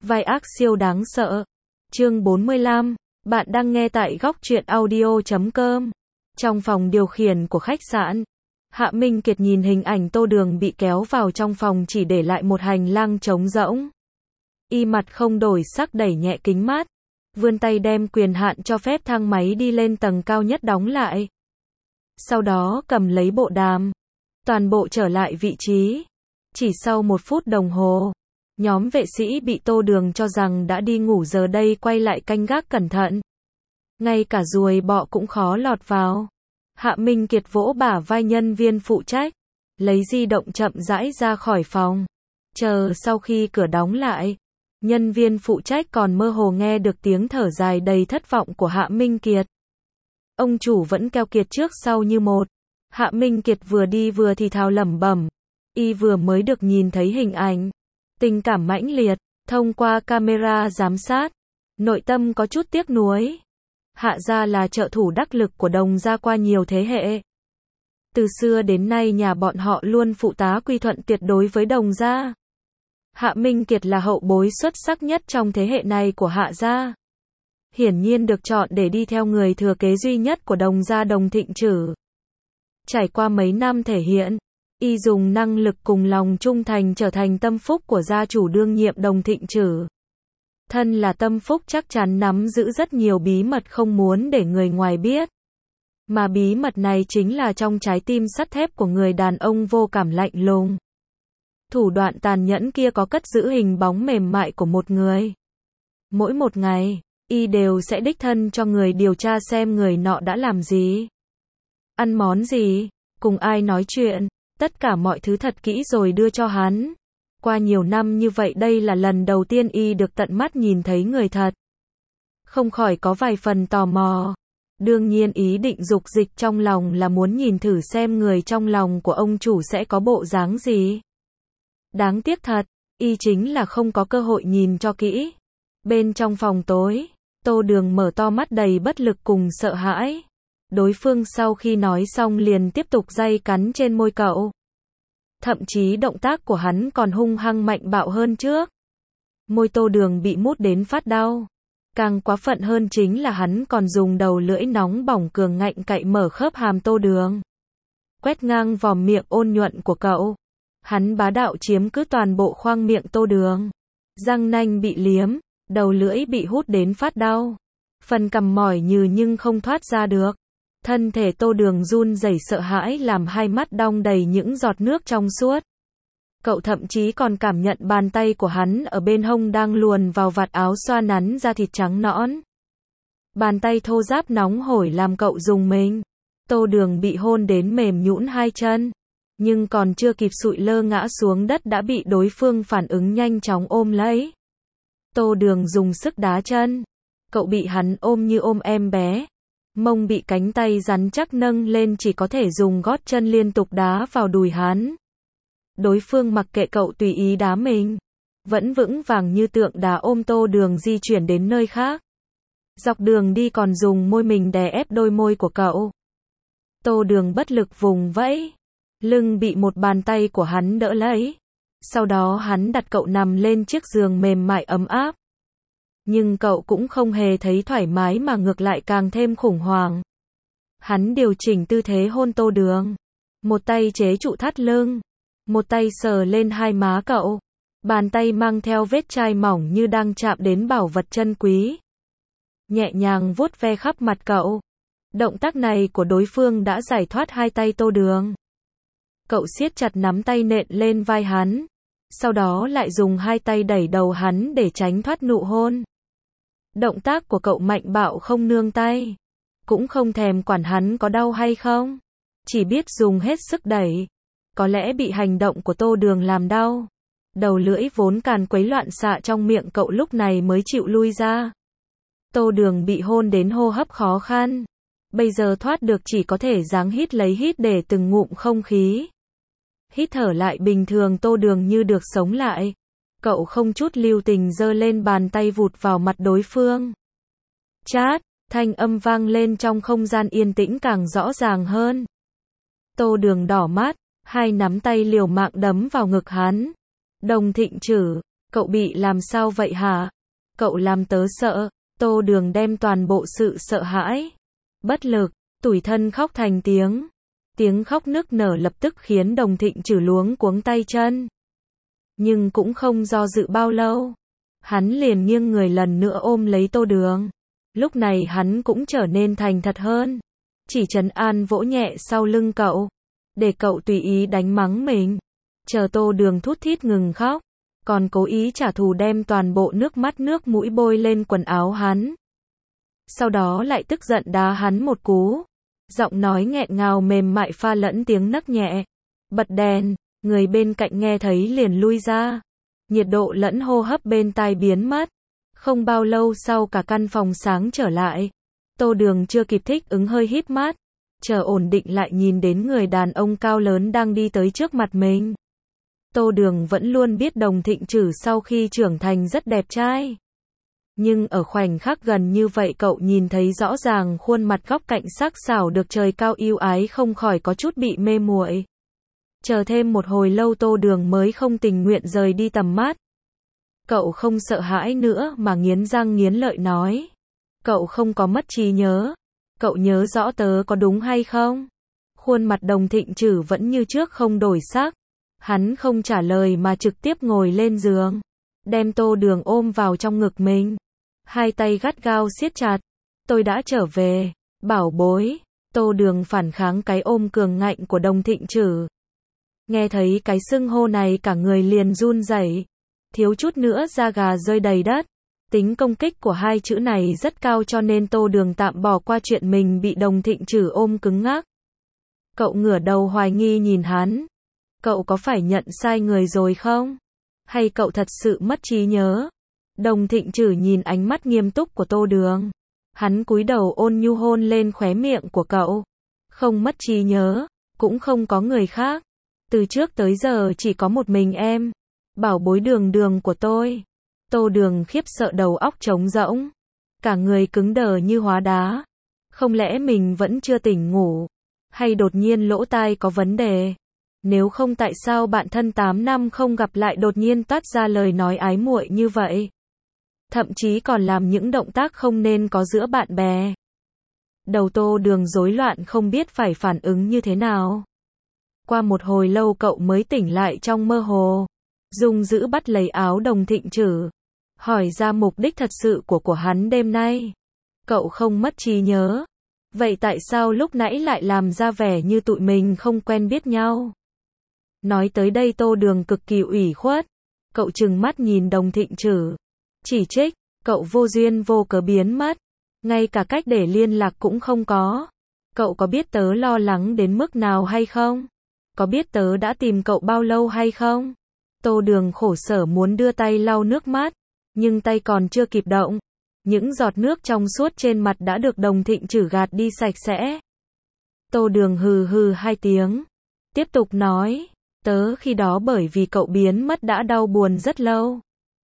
Vai ác siêu đáng sợ. Chương 45. Bạn đang nghe tại góc truyện audio.com. Trong phòng điều khiển của khách sạn, Hạ Minh Kiệt nhìn hình ảnh Tô Đường bị kéo vào trong phòng chỉ để lại một hành lang trống rỗng. Y mặt không đổi sắc đẩy nhẹ kính mát, vươn tay đem quyền hạn cho phép thang máy đi lên tầng cao nhất đóng lại. Sau đó cầm lấy bộ đàm, toàn bộ trở lại vị trí. Chỉ sau 1 phút đồng hồ, nhóm vệ sĩ bị Tô Đường cho rằng đã đi ngủ giờ đây quay lại canh gác cẩn thận. Ngay cả ruồi bọ cũng khó lọt vào. Hạ Minh Kiệt vỗ bả vai nhân viên phụ trách, lấy di động chậm rãi ra khỏi phòng. Chờ sau khi cửa đóng lại, nhân viên phụ trách còn mơ hồ nghe được tiếng thở dài đầy thất vọng của Hạ Minh Kiệt. Ông chủ vẫn keo kiệt trước sau như một. Hạ Minh Kiệt vừa đi vừa thì thào lẩm bẩm. Y vừa mới được nhìn thấy hình ảnh tình cảm mãnh liệt thông qua camera giám sát, nội tâm có chút tiếc nuối. Hạ gia là trợ thủ đắc lực của Đồng gia qua nhiều thế hệ. Từ xưa đến nay nhà bọn họ luôn phụ tá quy thuận tuyệt đối với Đồng gia. Hạ Minh Kiệt là hậu bối xuất sắc nhất trong thế hệ này của Hạ gia. Hiển nhiên được chọn để đi theo người thừa kế duy nhất của Đồng gia Đồng Thịnh Trử. Trải qua mấy năm thể hiện, y dùng năng lực cùng lòng trung thành trở thành tâm phúc của gia chủ đương nhiệm Đồng Thịnh Trử. Thân là tâm phúc chắc chắn nắm giữ rất nhiều bí mật không muốn để người ngoài biết. Mà bí mật này chính là trong trái tim sắt thép của người đàn ông vô cảm lạnh lùng. Thủ đoạn tàn nhẫn kia có cất giữ hình bóng mềm mại của một người. Mỗi một ngày, y đều sẽ đích thân cho người điều tra xem người nọ đã làm gì, ăn món gì, cùng ai nói chuyện, tất cả mọi thứ thật kỹ rồi đưa cho hắn. Qua nhiều năm như vậy đây là lần đầu tiên y được tận mắt nhìn thấy người thật. Không khỏi có vài phần tò mò. Đương nhiên ý định dục dịch trong lòng là muốn nhìn thử xem người trong lòng của ông chủ sẽ có bộ dáng gì. Đáng tiếc thật, y chính là không có cơ hội nhìn cho kỹ. Bên trong phòng tối, Tô Đường mở to mắt đầy bất lực cùng sợ hãi. Đối phương sau khi nói xong liền tiếp tục day cắn trên môi cậu. Thậm chí động tác của hắn còn hung hăng mạnh bạo hơn trước. Môi Tô Đường bị mút đến phát đau. Càng quá phận hơn chính là hắn còn dùng đầu lưỡi nóng bỏng cường ngạnh cạy mở khớp hàm Tô Đường. Quét ngang vòm miệng ôn nhuận của cậu. Hắn bá đạo chiếm cứ toàn bộ khoang miệng Tô Đường. Răng nanh bị liếm, đầu lưỡi bị hút đến phát đau. Phần cằm mỏi nhừ nhưng không thoát ra được. Thân thể Tô Đường run rẩy sợ hãi làm hai mắt đong đầy những giọt nước trong suốt. Cậu thậm chí còn cảm nhận bàn tay của hắn ở bên hông đang luồn vào vạt áo xoa nắn da thịt trắng nõn. Bàn tay thô ráp nóng hổi làm cậu rùng mình. Tô Đường bị hôn đến mềm nhũn hai chân, nhưng còn chưa kịp sụi lơ ngã xuống đất đã bị đối phương phản ứng nhanh chóng ôm lấy. Tô Đường dùng sức đá chân. Cậu bị hắn ôm như ôm em bé. Mông bị cánh tay rắn chắc nâng lên chỉ có thể dùng gót chân liên tục đá vào đùi hắn. Đối phương mặc kệ cậu tùy ý đá mình, vẫn vững vàng như tượng đá ôm Tô Đường di chuyển đến nơi khác. Dọc đường đi còn dùng môi mình đè ép đôi môi của cậu. Tô Đường bất lực vùng vẫy, lưng bị một bàn tay của hắn đỡ lấy. Sau đó hắn đặt cậu nằm lên chiếc giường mềm mại ấm áp. Nhưng cậu cũng không hề thấy thoải mái mà ngược lại càng thêm khủng hoảng. Hắn điều chỉnh tư thế hôn Tô Đường. Một tay chế trụ thắt lưng. Một tay sờ lên hai má cậu. Bàn tay mang theo vết chai mỏng như đang chạm đến bảo vật chân quý. Nhẹ nhàng vuốt ve khắp mặt cậu. Động tác này của đối phương đã giải thoát hai tay Tô Đường. Cậu siết chặt nắm tay nện lên vai hắn. Sau đó lại dùng hai tay đẩy đầu hắn để tránh thoát nụ hôn. Động tác của cậu mạnh bạo không nương tay. Cũng không thèm quản hắn có đau hay không. Chỉ biết dùng hết sức đẩy. Có lẽ bị hành động của Tô Đường làm đau. Đầu lưỡi vốn càn quấy loạn xạ trong miệng cậu lúc này mới chịu lui ra. Tô Đường bị hôn đến hô hấp khó khăn. Bây giờ thoát được chỉ có thể ráng hít lấy hít để từng ngụm không khí. Hít thở lại bình thường Tô Đường như được sống lại. Cậu không chút lưu tình giơ lên bàn tay vụt vào mặt đối phương. Chát, thanh âm vang lên trong không gian yên tĩnh càng rõ ràng hơn. Tô Đường đỏ mắt, hai nắm tay liều mạng đấm vào ngực hắn. Đồng Thịnh Trử, Cậu bị làm sao vậy hả? Cậu làm tớ sợ. Tô Đường đem toàn bộ sự sợ hãi, bất lực, tủi thân khóc thành tiếng. Tiếng khóc nức nở lập tức khiến Đồng Thịnh Trử luống cuống tay chân. Nhưng cũng không do dự bao lâu. Hắn liền nghiêng người lần nữa ôm lấy Tô Đường. Lúc này hắn cũng trở nên thành thật hơn. Chỉ trấn an vỗ nhẹ sau lưng cậu. Để cậu tùy ý đánh mắng mình. Chờ Tô Đường thút thít ngừng khóc. Còn cố ý trả thù đem toàn bộ nước mắt nước mũi bôi lên quần áo hắn. Sau đó lại tức giận đá hắn một cú. Giọng nói nghẹn ngào mềm mại pha lẫn tiếng nấc nhẹ. Bật đèn, người bên cạnh nghe thấy liền lui ra. Nhiệt độ lẫn hô hấp bên tai biến mất. Không bao lâu sau cả căn phòng sáng trở lại. Tô Đường chưa kịp thích ứng hơi híp mắt. Chờ ổn định lại nhìn đến người đàn ông cao lớn đang đi tới trước mặt mình. Tô Đường vẫn luôn biết Đồng Thịnh Trử sau khi trưởng thành rất đẹp trai. Nhưng ở khoảnh khắc gần như vậy cậu nhìn thấy rõ ràng khuôn mặt góc cạnh sắc sảo được trời cao yêu ái không khỏi có chút bị mê muội. Chờ thêm một hồi lâu Tô Đường mới không tình nguyện rời đi tầm mắt. Cậu không sợ hãi nữa mà nghiến răng nghiến lợi nói. Cậu không có mất trí nhớ. Cậu nhớ rõ tớ có đúng hay không? Khuôn mặt Đồng Thịnh Trử vẫn như trước không đổi sắc. Hắn không trả lời mà trực tiếp ngồi lên giường. Đem Tô Đường ôm vào trong ngực mình. Hai tay gắt gao siết chặt. Tôi đã trở về. Bảo bối. Tô Đường phản kháng cái ôm cường ngạnh của Đồng Thịnh Trử. Nghe thấy cái xưng hô này cả người liền run rẩy. Thiếu chút nữa da gà rơi đầy đất. Tính công kích của hai chữ này rất cao cho nên Tô Đường tạm bỏ qua chuyện mình bị Đồng Thịnh Trử ôm cứng ngắc. Cậu ngửa đầu hoài nghi nhìn hắn. Cậu có phải nhận sai người rồi không? Hay cậu thật sự mất trí nhớ? Đồng Thịnh Trử nhìn ánh mắt nghiêm túc của Tô Đường. Hắn cúi đầu ôn nhu hôn lên khóe miệng của cậu. Không mất trí nhớ, cũng không có người khác. Từ trước tới giờ chỉ có một mình em. Bảo bối Đường Đường của tôi. Tô Đường khiếp sợ đầu óc trống rỗng. Cả người cứng đờ như hóa đá. Không lẽ mình vẫn chưa tỉnh ngủ? Hay đột nhiên lỗ tai có vấn đề? Nếu không tại sao bạn thân 8 năm không gặp lại đột nhiên toát ra lời nói ái muội như vậy? Thậm chí còn làm những động tác không nên có giữa bạn bè. Đầu Tô Đường rối loạn không biết phải phản ứng như thế nào. Qua một hồi lâu cậu mới tỉnh lại trong mơ hồ. Dung dữ bắt lấy áo Đồng Thịnh Trử. Hỏi ra mục đích thật sự của hắn đêm nay. Cậu không mất trí nhớ. Vậy tại sao lúc nãy lại làm ra vẻ như tụi mình không quen biết nhau? Nói tới đây Tô Đường cực kỳ ủy khuất. Cậu trừng mắt nhìn Đồng Thịnh Trử. Chỉ trích, cậu vô duyên vô cớ biến mất. Ngay cả cách để liên lạc cũng không có. Cậu có biết tớ lo lắng đến mức nào hay không? Có biết tớ đã tìm cậu bao lâu hay không? Tô Đường khổ sở muốn đưa tay lau nước mắt. Nhưng tay còn chưa kịp động. Những giọt nước trong suốt trên mặt đã được Đồng Thịnh Trử gạt đi sạch sẽ. Tô Đường hừ hừ hai tiếng. Tiếp tục nói. Tớ khi đó bởi vì cậu biến mất đã đau buồn rất lâu.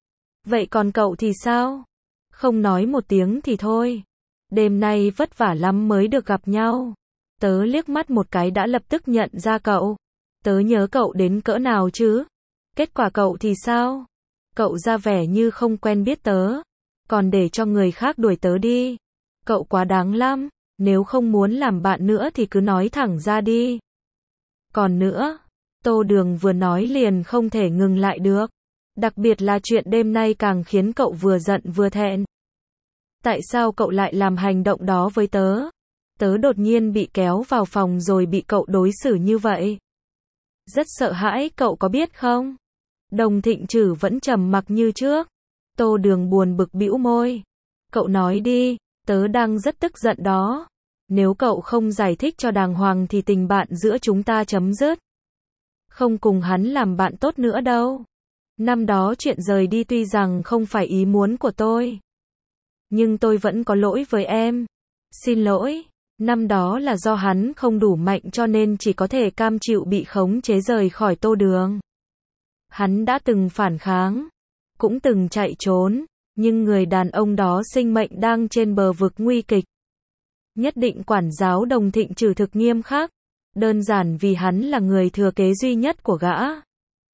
Vậy còn cậu thì sao? Không nói một tiếng thì thôi. Đêm nay vất vả lắm mới được gặp nhau. Tớ liếc mắt một cái đã lập tức nhận ra cậu. Tớ nhớ cậu đến cỡ nào chứ? Kết quả cậu thì sao? Cậu ra vẻ như không quen biết tớ. Còn để cho người khác đuổi tớ đi. Cậu quá đáng lắm. Nếu không muốn làm bạn nữa thì cứ nói thẳng ra đi. Còn nữa, Tô Đường vừa nói liền không thể ngừng lại được. Đặc biệt là chuyện đêm nay càng khiến cậu vừa giận vừa thẹn. Tại sao cậu lại làm hành động đó với tớ? Tớ đột nhiên bị kéo vào phòng rồi bị cậu đối xử như vậy. Rất sợ hãi cậu có biết không? Đồng Thịnh Trử vẫn trầm mặc như trước. Tô Đường buồn bực bĩu môi. Cậu nói đi, tớ đang rất tức giận đó. Nếu cậu không giải thích cho đàng hoàng thì tình bạn giữa chúng ta chấm dứt. Không cùng hắn làm bạn tốt nữa đâu. Năm đó chuyện rời đi tuy rằng không phải ý muốn của tôi. Nhưng tôi vẫn có lỗi với em. Xin lỗi. Năm đó là do hắn không đủ mạnh cho nên chỉ có thể cam chịu bị khống chế rời khỏi Tô Đường. Hắn đã từng phản kháng. Cũng từng chạy trốn. Nhưng người đàn ông đó sinh mệnh đang trên bờ vực nguy kịch. Nhất định quản giáo Đồng Thịnh Trử thực nghiêm khắc. Đơn giản vì hắn là người thừa kế duy nhất của gã.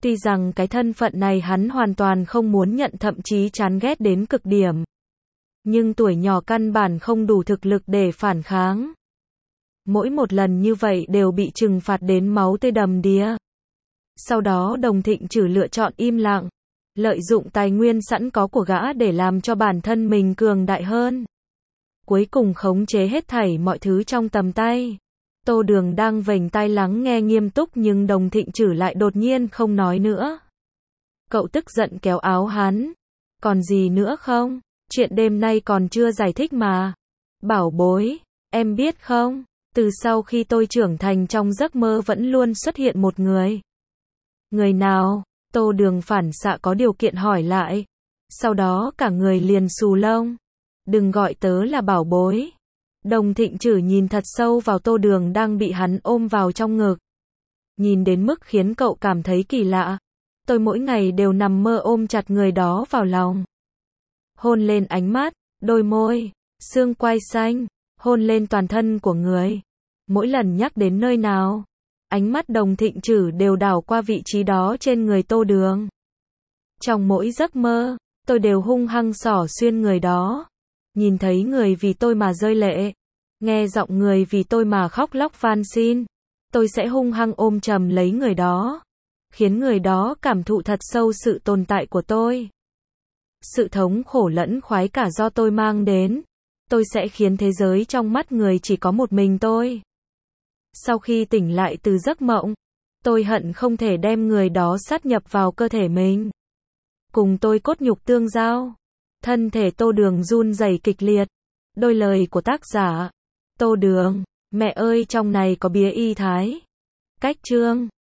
Tuy rằng cái thân phận này hắn hoàn toàn không muốn nhận, thậm chí chán ghét đến cực điểm. Nhưng tuổi nhỏ căn bản không đủ thực lực để phản kháng. Mỗi một lần như vậy đều bị trừng phạt đến máu tươi đầm đìa. Sau đó Đồng Thịnh Trử lựa chọn im lặng, lợi dụng tài nguyên sẵn có của gã để làm cho bản thân mình cường đại hơn. Cuối cùng khống chế hết thảy mọi thứ trong tầm tay. Tô Đường đang vểnh tai lắng nghe nghiêm túc nhưng Đồng Thịnh Trử lại đột nhiên không nói nữa. Cậu tức giận kéo áo hắn. Còn gì nữa không? Chuyện đêm nay còn chưa giải thích mà. Bảo bối, em biết không? Từ sau khi tôi trưởng thành trong giấc mơ vẫn luôn xuất hiện một người. Người nào? Tô Đường phản xạ có điều kiện hỏi lại. Sau đó cả người liền xù lông. Đừng gọi tớ là bảo bối. Đồng Thịnh Trử nhìn thật sâu vào Tô Đường đang bị hắn ôm vào trong ngực. Nhìn đến mức khiến cậu cảm thấy kỳ lạ. Tôi mỗi ngày đều nằm mơ ôm chặt người đó vào lòng. Hôn lên ánh mắt, đôi môi, xương quai xanh, hôn lên toàn thân của người. Mỗi lần nhắc đến nơi nào, ánh mắt Đồng Thịnh Trử đều đảo qua vị trí đó trên người Tô Đường. Trong mỗi giấc mơ, tôi đều hung hăng xỏ xuyên người đó. Nhìn thấy người vì tôi mà rơi lệ, nghe giọng người vì tôi mà khóc lóc van xin, tôi sẽ hung hăng ôm chầm lấy người đó, khiến người đó cảm thụ thật sâu sự tồn tại của tôi. Sự thống khổ lẫn khoái cả do tôi mang đến, tôi sẽ khiến thế giới trong mắt người chỉ có một mình tôi. Sau khi tỉnh lại từ giấc mộng, tôi hận không thể đem người đó sát nhập vào cơ thể mình. Cùng tôi cốt nhục tương giao. Thân thể Tô Đường run rẩy kịch liệt. Đôi lời của tác giả. Tô Đường, mẹ ơi trong này có bía y thái. Cách chương.